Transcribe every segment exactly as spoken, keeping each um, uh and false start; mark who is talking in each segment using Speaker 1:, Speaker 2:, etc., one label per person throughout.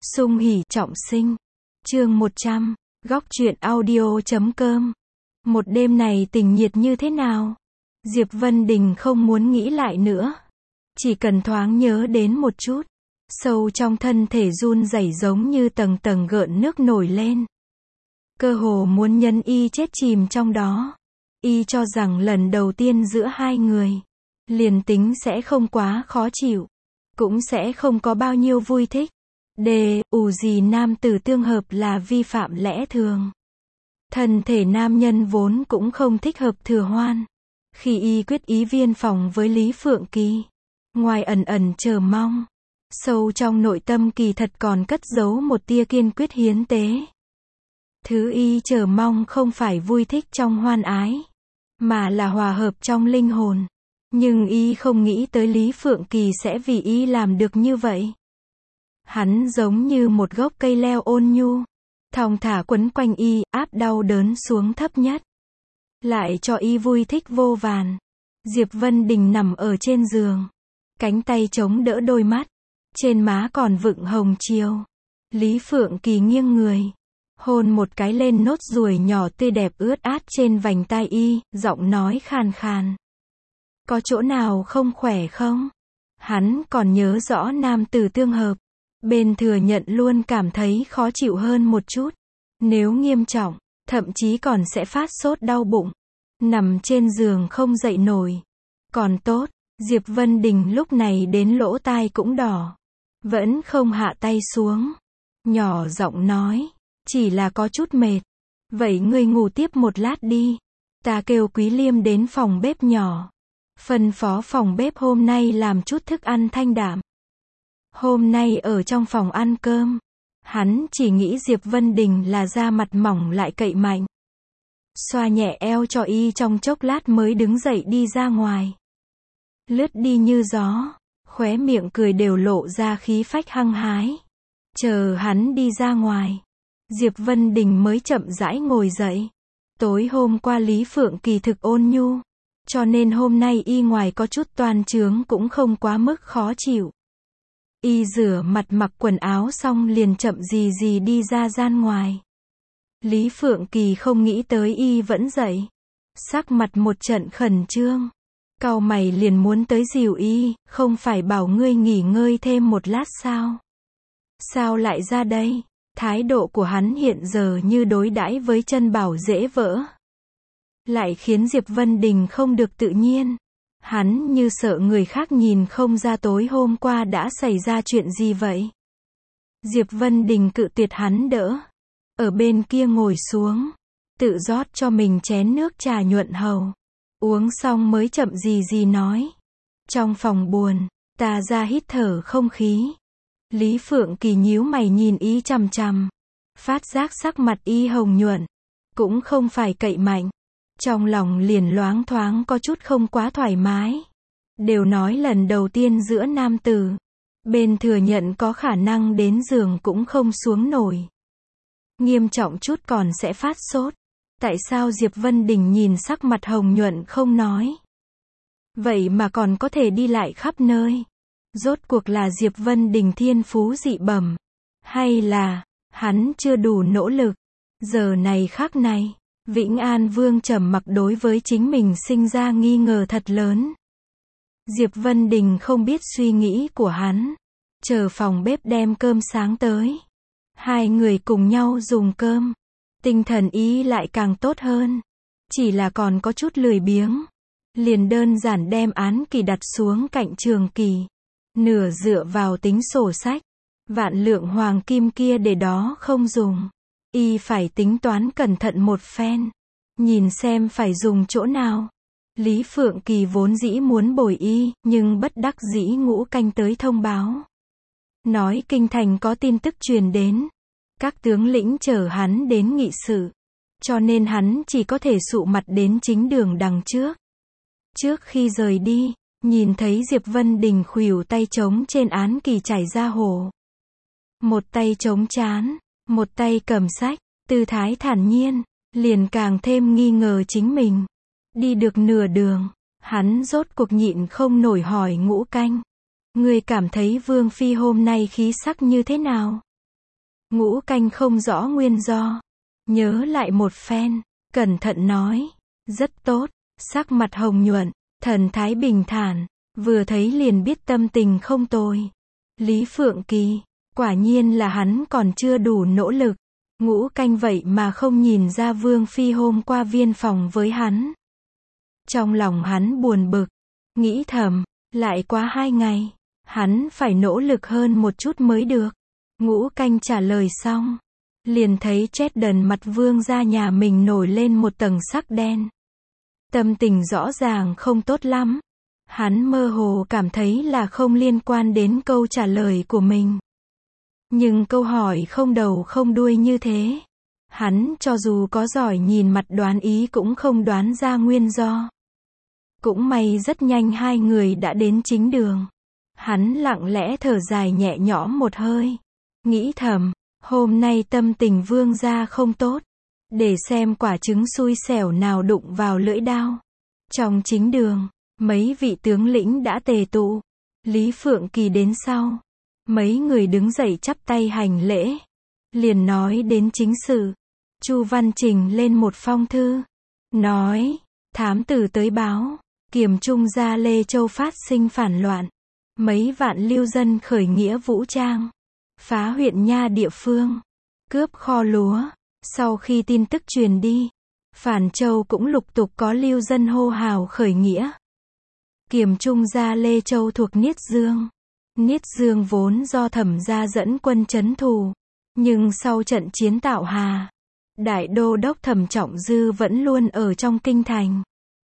Speaker 1: Sung hỉ trọng sinh. Chương một trăm. Góc truyện audio chấm com. Một đêm này tình nhiệt như thế nào? Diệp Vân Đình không muốn nghĩ lại nữa. Chỉ cần thoáng nhớ đến một chút. Sâu trong thân thể run rẩy giống như tầng tầng gợn nước nổi lên. Cơ hồ muốn nhấn y chết chìm trong đó. Y cho rằng lần đầu tiên giữa hai người, liền tính sẽ không quá khó chịu, cũng sẽ không có bao nhiêu vui thích. Đề, ù gì nam tử tương hợp là vi phạm lẽ thường. Thân thể nam nhân vốn cũng không thích hợp thừa hoan. Khi y quyết ý viên phòng với Lý Phượng Kỳ, ngoài ẩn ẩn chờ mong, sâu trong nội tâm kỳ thật còn cất giấu một tia kiên quyết hiến tế. Thứ y chờ mong không phải vui thích trong hoan ái, mà là hòa hợp trong linh hồn. Nhưng y không nghĩ tới Lý Phượng Kỳ sẽ vì y làm được như vậy. Hắn giống như một gốc cây leo ôn nhu, thong thả quấn quanh y, áp đau đớn xuống thấp nhất, lại cho y vui thích vô vàn. Diệp Vân Đình nằm ở trên giường, cánh tay chống đỡ đôi mắt, trên má còn vựng hồng chiều. Lý Phượng Kỳ nghiêng người, hôn một cái lên nốt ruồi nhỏ tươi đẹp ướt át trên vành tai y, giọng nói khàn khàn. Có chỗ nào không khỏe không? Hắn còn nhớ rõ nam tử tương hợp. Bên thừa nhận luôn cảm thấy khó chịu hơn một chút. Nếu nghiêm trọng, thậm chí còn sẽ phát sốt đau bụng. Nằm trên giường không dậy nổi. Còn tốt, Diệp Vân Đình lúc này đến lỗ tai cũng đỏ. Vẫn không hạ tay xuống. Nhỏ giọng nói, chỉ là có chút mệt. Vậy ngươi ngủ tiếp một lát đi. Ta kêu Quý Liêm đến phòng bếp nhỏ. Phân phó phòng bếp hôm nay làm chút thức ăn thanh đạm. Hôm nay ở trong phòng ăn cơm, hắn chỉ nghĩ Diệp Vân Đình là da mặt mỏng lại cậy mạnh. Xoa nhẹ eo cho y trong chốc lát mới đứng dậy đi ra ngoài. Lướt đi như gió, khóe miệng cười đều lộ ra khí phách hăng hái. Chờ hắn đi ra ngoài, Diệp Vân Đình mới chậm rãi ngồi dậy. Tối hôm qua Lý Phượng Kỳ thực ôn nhu, cho nên hôm nay y ngoài có chút toan trướng cũng không quá mức khó chịu. Y rửa mặt mặc quần áo xong liền chậm gì gì đi ra gian ngoài. Lý Phượng Kỳ không nghĩ tới y vẫn dậy. Sắc mặt một trận khẩn trương. Cau mày liền muốn tới dìu y, không phải bảo ngươi nghỉ ngơi thêm một lát sao? Sao lại ra đây? Thái độ của hắn hiện giờ như đối đãi với chân bảo dễ vỡ. Lại khiến Diệp Vân Đình không được tự nhiên. Hắn như sợ người khác nhìn không ra tối hôm qua đã xảy ra chuyện gì vậy. Diệp Vân Đình cự tuyệt hắn đỡ. Ở bên kia ngồi xuống. Tự rót cho mình chén nước trà nhuận hầu. Uống xong mới chậm gì gì nói. Trong phòng buồn, ta ra hít thở không khí. Lý Phượng Kỳ nhíu mày nhìn y chằm chằm. Phát giác sắc mặt y hồng nhuận. Cũng không phải cậy mạnh. Trong lòng liền loáng thoáng có chút không quá thoải mái. Đều nói lần đầu tiên giữa nam tử. Bên thừa nhận có khả năng đến giường cũng không xuống nổi. Nghiêm trọng chút còn sẽ phát sốt. Tại sao Diệp Vân Đình nhìn sắc mặt hồng nhuận không nói? Vậy mà còn có thể đi lại khắp nơi. Rốt cuộc là Diệp Vân Đình thiên phú dị bẩm. Hay là, hắn chưa đủ nỗ lực. Giờ này khắc này. Vĩnh An Vương trầm mặc đối với chính mình sinh ra nghi ngờ thật lớn. Diệp Vân Đình không biết suy nghĩ của hắn. Chờ phòng bếp đem cơm sáng tới. Hai người cùng nhau dùng cơm. Tinh thần ý lại càng tốt hơn. Chỉ là còn có chút lười biếng. Liền đơn giản đem án kỳ đặt xuống cạnh trường kỳ. Nửa dựa vào tính sổ sách. Vạn lượng hoàng kim kia để đó không dùng. Y phải tính toán cẩn thận một phen. Nhìn xem phải dùng chỗ nào. Lý Phượng Kỳ vốn dĩ muốn bồi y, nhưng bất đắc dĩ Ngũ Canh tới thông báo. Nói kinh thành có tin tức truyền đến. Các tướng lĩnh chờ hắn đến nghị sự. Cho nên hắn chỉ có thể sụ mặt đến chính đường đằng trước. Trước khi rời đi, nhìn thấy Diệp Vân Đình khuỷu tay trống trên án kỳ chảy ra hồ. Một tay chống trán. Một tay cầm sách, tư thái thản nhiên, liền càng thêm nghi ngờ chính mình. Đi được nửa đường, hắn rốt cuộc nhịn không nổi hỏi Ngũ Canh. Ngươi cảm thấy Vương Phi hôm nay khí sắc như thế nào? Ngũ Canh không rõ nguyên do. Nhớ lại một phen, cẩn thận nói. Rất tốt, sắc mặt hồng nhuận, thần thái bình thản, vừa thấy liền biết tâm tình không tồi. Lý Phượng Kỳ, quả nhiên là hắn còn chưa đủ nỗ lực. Ngũ Canh vậy mà không nhìn ra Vương Phi hôm qua viên phòng với hắn. Trong lòng hắn buồn bực, nghĩ thầm, lại quá hai ngày, hắn phải nỗ lực hơn một chút mới được. Ngũ Canh trả lời xong, liền thấy Tredden mặt Vương gia nhà mình nổi lên một tầng sắc đen. Tâm tình rõ ràng không tốt lắm. Hắn mơ hồ cảm thấy là không liên quan đến câu trả lời của mình. Nhưng câu hỏi không đầu không đuôi như thế. Hắn cho dù có giỏi nhìn mặt đoán ý cũng không đoán ra nguyên do. Cũng may rất nhanh hai người đã đến chính đường. Hắn lặng lẽ thở dài nhẹ nhõm một hơi. Nghĩ thầm, hôm nay tâm tình Vương gia không tốt. Để xem quả trứng xui xẻo nào đụng vào lưỡi đao. Trong chính đường, mấy vị tướng lĩnh đã tề tụ. Lý Phượng Kỳ đến sau. Mấy người đứng dậy chắp tay hành lễ. Liền nói đến chính sự. Chu Văn trình lên một phong thư. Nói, thám tử tới báo. Kiềm Trung gia Lê Châu phát sinh phản loạn. Mấy vạn lưu dân khởi nghĩa vũ trang. Phá huyện nha địa phương. Cướp kho lúa. Sau khi tin tức truyền đi, Phản Châu cũng lục tục có lưu dân hô hào khởi nghĩa. Kiềm Trung gia Lê Châu thuộc Niết Dương. Niết Dương vốn do Thẩm gia dẫn quân trấn thủ, nhưng sau trận chiến Tạo Hà, Đại Đô đốc Thẩm Trọng Dư vẫn luôn ở trong kinh thành.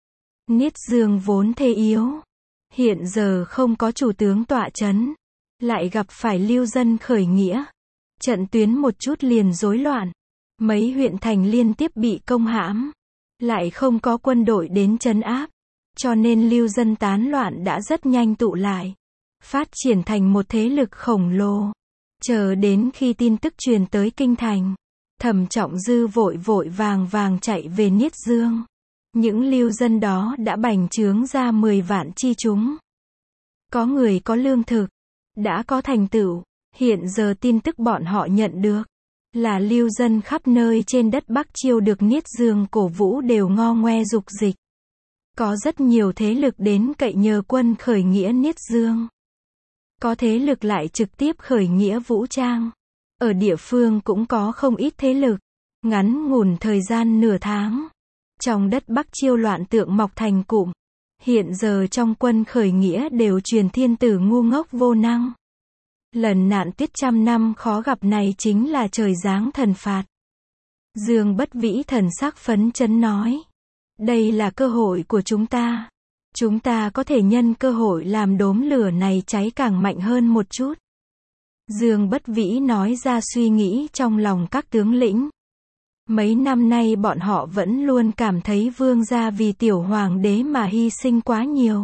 Speaker 1: Niết Dương vốn thế yếu, hiện giờ không có chủ tướng tọa trấn, lại gặp phải lưu dân khởi nghĩa. Trận tuyến một chút liền rối loạn. Mấy huyện thành liên tiếp bị công hãm, lại không có quân đội đến trấn áp, cho nên lưu dân tán loạn đã rất nhanh tụ lại, phát triển thành một thế lực khổng lồ. Chờ đến khi tin tức truyền tới kinh thành, Thẩm Trọng Dư vội vội vàng vàng chạy về Niết Dương. Những lưu dân đó đã bành trướng ra mười vạn chi chúng. Có người có lương thực, đã có thành tựu, hiện giờ tin tức bọn họ nhận được là lưu dân khắp nơi trên đất Bắc Chiêu được Niết Dương cổ vũ đều ngo ngoe dục dịch. Có rất nhiều thế lực đến cậy nhờ quân khởi nghĩa Niết Dương. Có thế lực lại trực tiếp khởi nghĩa vũ trang. Ở địa phương cũng có không ít thế lực. Ngắn ngủn thời gian nửa tháng, trong đất Bắc Chiêu loạn tượng mọc thành cụm. Hiện giờ trong quân khởi nghĩa đều truyền thiên tử ngu ngốc vô năng. Lần nạn tuyết trăm năm khó gặp này chính là trời giáng thần phạt. Dương Bất Vĩ thần sắc phấn chấn nói. Đây là cơ hội của chúng ta. Chúng ta có thể nhân cơ hội làm đốm lửa này cháy càng mạnh hơn một chút. Dương Bất Vĩ nói ra suy nghĩ trong lòng các tướng lĩnh. Mấy năm nay bọn họ vẫn luôn cảm thấy vương gia vì tiểu hoàng đế mà hy sinh quá nhiều.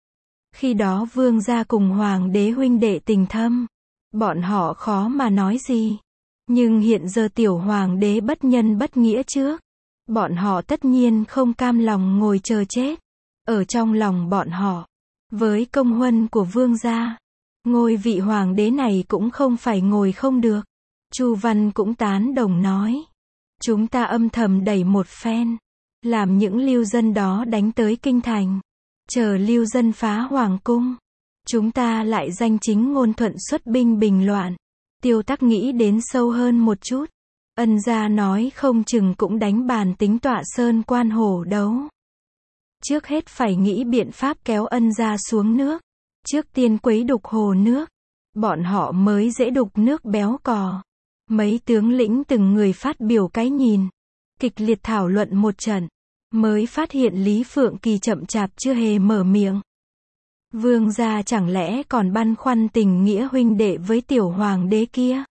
Speaker 1: Khi đó vương gia cùng hoàng đế huynh đệ tình thâm, bọn họ khó mà nói gì. Nhưng hiện giờ tiểu hoàng đế bất nhân bất nghĩa trước, bọn họ tất nhiên không cam lòng ngồi chờ chết. Ở trong lòng bọn họ, với công huân của vương gia, ngôi vị hoàng đế này cũng không phải ngồi không được. Chu Văn cũng tán đồng nói. Chúng ta âm thầm đẩy một phen, làm những lưu dân đó đánh tới kinh thành. Chờ lưu dân phá hoàng cung, chúng ta lại danh chính ngôn thuận xuất binh bình loạn. Tiêu Tắc nghĩ đến sâu hơn một chút. Ân gia nói không chừng cũng đánh bàn tính tọa sơn quan hổ đấu. Trước hết phải nghĩ biện pháp kéo ân gia xuống nước. Trước tiên quấy đục hồ nước, bọn họ mới dễ đục nước béo cò. Mấy tướng lĩnh từng người phát biểu cái nhìn, kịch liệt thảo luận một trận, mới phát hiện Lý Phượng Kỳ chậm chạp chưa hề mở miệng. Vương gia chẳng lẽ còn băn khoăn tình nghĩa huynh đệ với tiểu hoàng đế kia?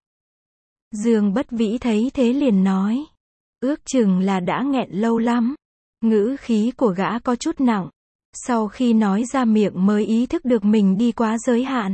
Speaker 1: Dương Bất Vĩ thấy thế liền nói, ước chừng là đã nghẹn lâu lắm. Ngữ khí của gã có chút nặng, sau khi nói ra miệng mới ý thức được mình đi quá giới hạn.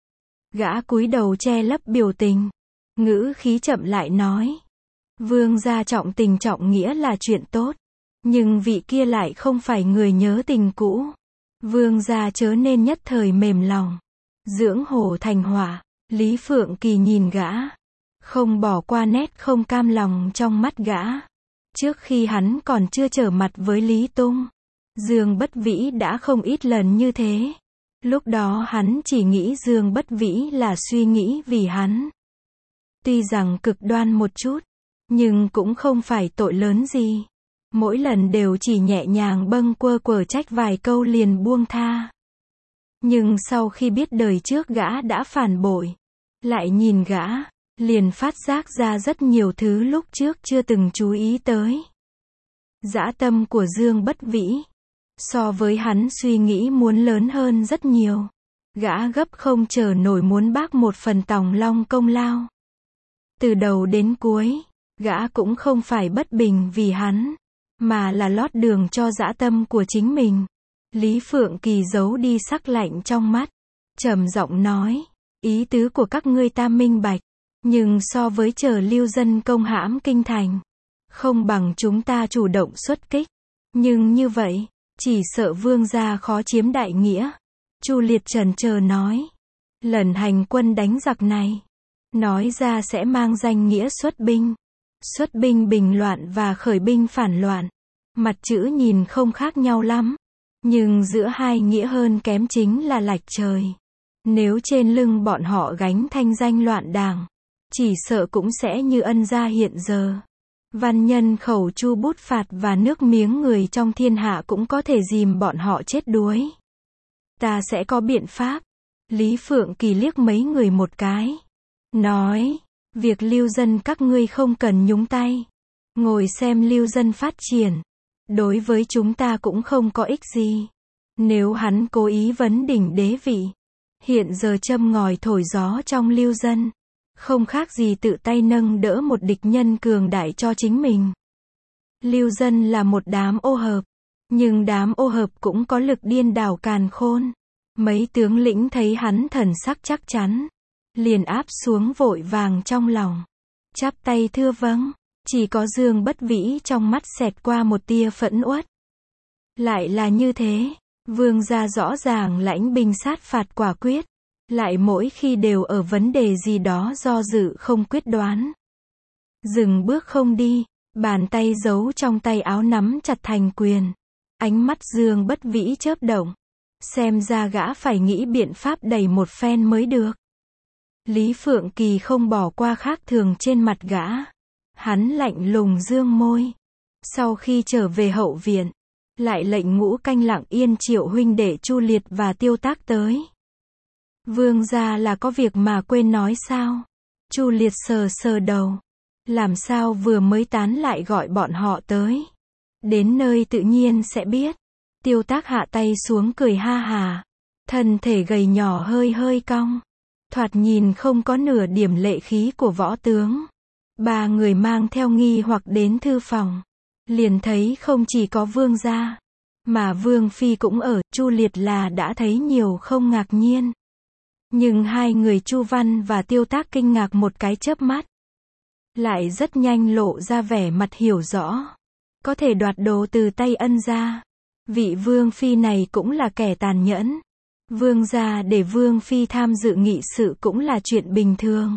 Speaker 1: Gã cúi đầu che lấp biểu tình, ngữ khí chậm lại nói, vương gia trọng tình trọng nghĩa là chuyện tốt, nhưng vị kia lại không phải người nhớ tình cũ. Vương gia chớ nên nhất thời mềm lòng, dưỡng hổ thành hỏa. Lý Phượng Kỳ nhìn gã, không bỏ qua nét không cam lòng trong mắt gã. Trước khi hắn còn chưa trở mặt với Lý Tung, Dương Bất Vĩ đã không ít lần như thế. Lúc đó hắn chỉ nghĩ Dương Bất Vĩ là suy nghĩ vì hắn. Tuy rằng cực đoan một chút, nhưng cũng không phải tội lớn gì. Mỗi lần đều chỉ nhẹ nhàng bâng quơ quở trách vài câu liền buông tha. Nhưng sau khi biết đời trước gã đã phản bội, lại nhìn gã, liền phát giác ra rất nhiều thứ lúc trước chưa từng chú ý tới. Dã tâm của Dương Bất Vĩ, so với hắn suy nghĩ muốn lớn hơn rất nhiều. Gã gấp không chờ nổi muốn bác một phần Tòng Long công lao. Từ đầu đến cuối, gã cũng không phải bất bình vì hắn, mà là lót đường cho dã tâm của chính mình. Lý Phượng Kỳ giấu đi sắc lạnh trong mắt, trầm giọng nói, ý tứ của các ngươi ta minh bạch, nhưng so với chờ Lưu Dân công hãm kinh thành, không bằng chúng ta chủ động xuất kích. Nhưng như vậy, chỉ sợ Vương gia khó chiếm đại nghĩa. Chu Liệt chần chờ nói, lần hành quân đánh giặc này, nói ra sẽ mang danh nghĩa xuất binh. Xuất binh bình loạn và khởi binh phản loạn, mặt chữ nhìn không khác nhau lắm, nhưng giữa hai nghĩa hơn kém chính là lệch trời. Nếu trên lưng bọn họ gánh thanh danh loạn đảng, chỉ sợ cũng sẽ như Ân gia hiện giờ. Văn nhân khẩu chu bút phạt và nước miếng người trong thiên hạ cũng có thể dìm bọn họ chết đuối. Ta sẽ có biện pháp. Lý Phượng Kỳ liếc mấy người một cái, nói, việc Lưu Dân các ngươi không cần nhúng tay. Ngồi xem Lưu Dân phát triển, đối với chúng ta cũng không có ích gì. Nếu hắn cố ý vấn đỉnh đế vị, hiện giờ châm ngòi thổi gió trong Lưu Dân, không khác gì tự tay nâng đỡ một địch nhân cường đại cho chính mình. Lưu Dân là một đám ô hợp, nhưng đám ô hợp cũng có lực điên đảo càn khôn. Mấy tướng lĩnh thấy hắn thần sắc chắc chắn, liền áp xuống vội vàng trong lòng, chắp tay thưa vâng. Chỉ có Dương Bất Vĩ trong mắt xẹt qua một tia phẫn uất. Lại là như thế, Vương gia rõ ràng lãnh binh sát phạt quả quyết, lại mỗi khi đều ở vấn đề gì đó do dự không quyết đoán. Dừng bước không đi, bàn tay giấu trong tay áo nắm chặt thành quyền. Ánh mắt Dương Bất Vĩ chớp động, xem ra gã phải nghĩ biện pháp đẩy một phen mới được. Lý Phượng Kỳ không bỏ qua khác thường trên mặt gã. Hắn lạnh lùng dương môi. Sau khi trở về hậu viện, lại lệnh ngũ canh Lặng Yên triệu huynh đệ Chu Liệt và Tiêu Tác tới. Vương gia là có việc mà quên nói sao? Chu Liệt sờ sờ đầu. Làm sao vừa mới tán lại gọi bọn họ tới? Đến nơi tự nhiên sẽ biết. Tiêu Tác hạ tay xuống cười ha hà. Thân thể gầy nhỏ hơi hơi cong. Thoạt nhìn không có nửa điểm lệ khí của võ tướng. Ba người mang theo nghi hoặc đến thư phòng, liền thấy không chỉ có Vương gia, mà Vương phi cũng ở. Chu Liệt là đã thấy nhiều không ngạc nhiên, nhưng hai người Chu Văn và Tiêu Tác kinh ngạc một cái chớp mắt, lại rất nhanh lộ ra vẻ mặt hiểu rõ. Có thể đoạt đồ từ tay Ân gia, vị Vương phi này cũng là kẻ tàn nhẫn. Vương gia để Vương phi tham dự nghị sự cũng là chuyện bình thường.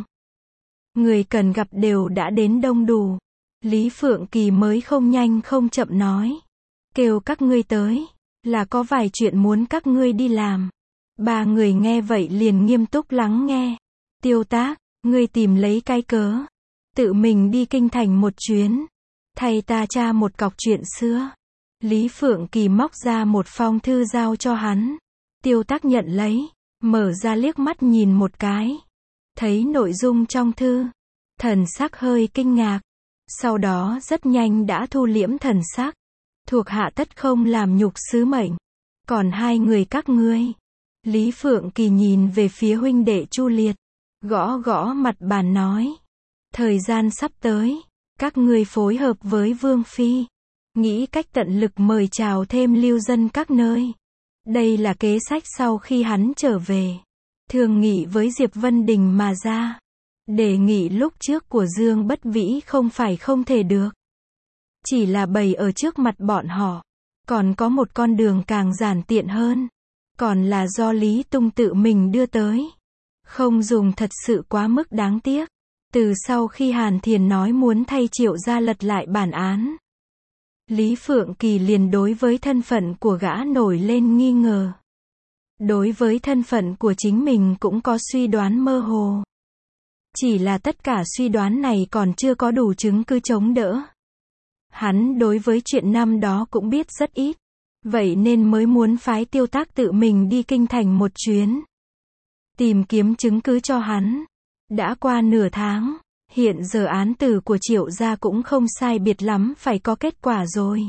Speaker 1: Người cần gặp đều đã đến đông đủ. Lý Phượng Kỳ mới không nhanh không chậm nói, kêu các ngươi tới, là có vài chuyện muốn các ngươi đi làm. Ba người nghe vậy liền nghiêm túc lắng nghe. Tiêu Tác, ngươi tìm lấy cái cớ, tự mình đi kinh thành một chuyến, thay ta tra một cọc chuyện xưa. Lý Phượng Kỳ móc ra một phong thư giao cho hắn. Tiêu Tác nhận lấy, mở ra liếc mắt nhìn một cái. Thấy nội dung trong thư, thần sắc hơi kinh ngạc, sau đó rất nhanh đã thu liễm thần sắc. Thuộc hạ tất không làm nhục sứ mệnh. Còn hai người các ngươi. Lý Phượng Kỳ nhìn về phía huynh đệ Chu Liệt, gõ gõ mặt bàn nói, thời gian sắp tới, các ngươi phối hợp với Vương phi, nghĩ cách tận lực mời chào thêm Lưu Dân các nơi. Đây là kế sách sau khi hắn trở về, thương nghị với Diệp Vân Đình mà ra. Đề nghị lúc trước của Dương Bất Vĩ không phải không thể được, chỉ là bày ở trước mặt bọn họ. Còn có một con đường càng giản tiện hơn, còn là do Lý Tung tự mình đưa tới. Không dùng thật sự quá mức đáng tiếc. Từ sau khi Hàn Thiền nói muốn thay Triệu gia lật lại bản án, Lý Phượng Kỳ liền đối với thân phận của gã nổi lên nghi ngờ. Đối với thân phận của chính mình cũng có suy đoán mơ hồ. Chỉ là tất cả suy đoán này còn chưa có đủ chứng cứ chống đỡ. Hắn đối với chuyện năm đó cũng biết rất ít. Vậy nên mới muốn phái Tiêu Tác tự mình đi kinh thành một chuyến. Tìm kiếm chứng cứ cho hắn. Đã qua nửa tháng, hiện giờ án tử của Triệu gia cũng không sai biệt lắm phải có kết quả rồi.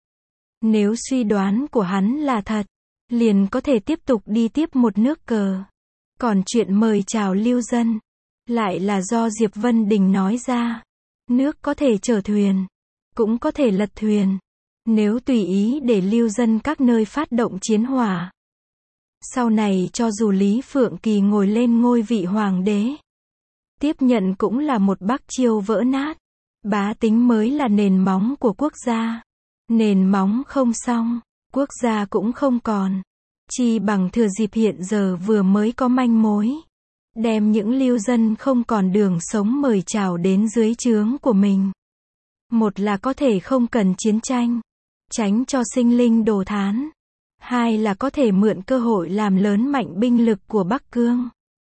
Speaker 1: Nếu suy đoán của hắn là thật, liền có thể tiếp tục đi tiếp một nước cờ. Còn chuyện mời chào lưu dân, lại là do Diệp Vân Đình nói ra. Nước có thể chở thuyền, cũng có thể lật thuyền. Nếu tùy ý để lưu dân các nơi phát động chiến hỏa, sau này cho dù Lý Phượng Kỳ ngồi lên ngôi vị hoàng đế, tiếp nhận cũng là một bắc chiêu vỡ nát. Bá tính mới là nền móng của quốc gia. Nền móng không xong, quốc gia cũng không còn. Chi bằng thừa dịp hiện giờ vừa mới có manh mối, đem những lưu dân không còn đường sống mời chào đến dưới trướng của mình. Một là có thể không cần chiến tranh, tránh cho sinh linh đồ thán. Hai là có thể mượn cơ hội làm lớn mạnh binh lực của Bắc Cương.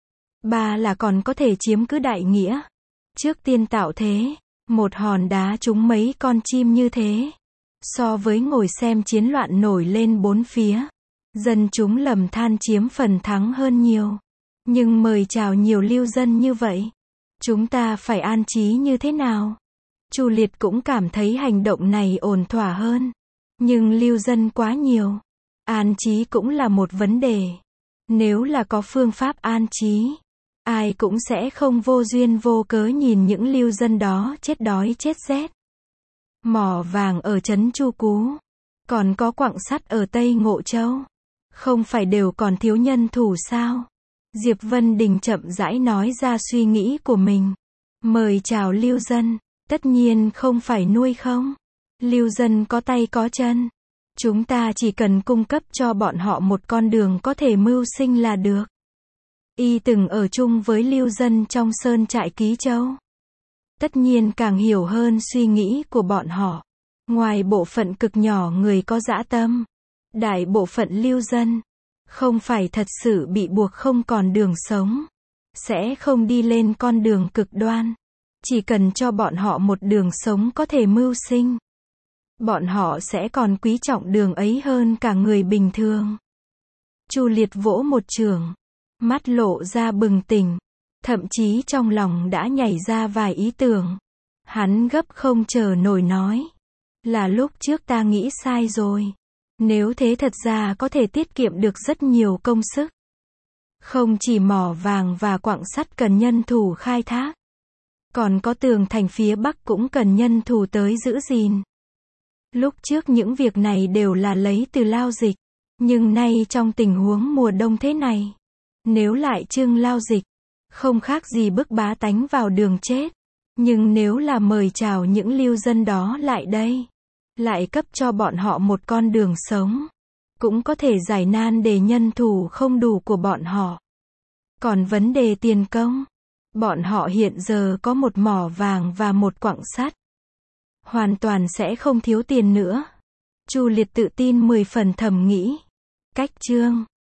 Speaker 1: Ba là còn có thể chiếm cứ đại nghĩa. Trước tiên tạo thế, một hòn đá trúng mấy con chim như thế. So với ngồi xem chiến loạn nổi lên bốn phía, dân chúng lầm than chiếm phần thắng hơn nhiều. Nhưng mời chào nhiều lưu dân như vậy, chúng ta phải an trí như thế nào? Chu Liệt cũng cảm thấy hành động này ổn thỏa hơn. Nhưng lưu dân quá nhiều, an trí cũng là một vấn đề. Nếu là có phương pháp an trí, ai cũng sẽ không vô duyên vô cớ nhìn những lưu dân đó chết đói chết rét. Mỏ vàng ở trấn Chu Cú, còn có quặng sắt ở Tây Ngộ Châu, không phải đều còn thiếu nhân thủ sao? Diệp Vân Đình chậm rãi nói ra suy nghĩ của mình. Mời chào lưu dân, tất nhiên không phải nuôi không. Lưu dân có tay có chân. Chúng ta chỉ cần cung cấp cho bọn họ một con đường có thể mưu sinh là được. Y từng ở chung với lưu dân trong sơn trại Ký Châu. Tất nhiên càng hiểu hơn suy nghĩ của bọn họ. Ngoài bộ phận cực nhỏ người có dã tâm, đại bộ phận lưu dân không phải thật sự bị buộc không còn đường sống, sẽ không đi lên con đường cực đoan. Chỉ cần cho bọn họ một đường sống có thể mưu sinh, bọn họ sẽ còn quý trọng đường ấy hơn cả người bình thường. Chu Liệt vỗ một chưởng, mắt lộ ra bừng tỉnh, thậm chí trong lòng đã nhảy ra vài ý tưởng. Hắn gấp không chờ nổi nói, là lúc trước ta nghĩ sai rồi. Nếu thế thật ra có thể tiết kiệm được rất nhiều công sức. Không chỉ mỏ vàng và quặng sắt cần nhân thủ khai thác, còn có tường thành phía Bắc cũng cần nhân thủ tới giữ gìn. Lúc trước những việc này đều là lấy từ lao dịch, nhưng nay trong tình huống mùa đông thế này, nếu lại trưng lao dịch, không khác gì bức bá tánh vào đường chết. Nhưng nếu là mời chào những lưu dân đó lại đây, lại cấp cho bọn họ một con đường sống, cũng có thể giải nan để nhân thủ không đủ của bọn họ. Còn vấn đề tiền công, bọn họ hiện giờ có một mỏ vàng và một quặng sắt, hoàn toàn sẽ không thiếu tiền nữa. Chu Liệt tự tin mười phần thầm nghĩ. Cách chương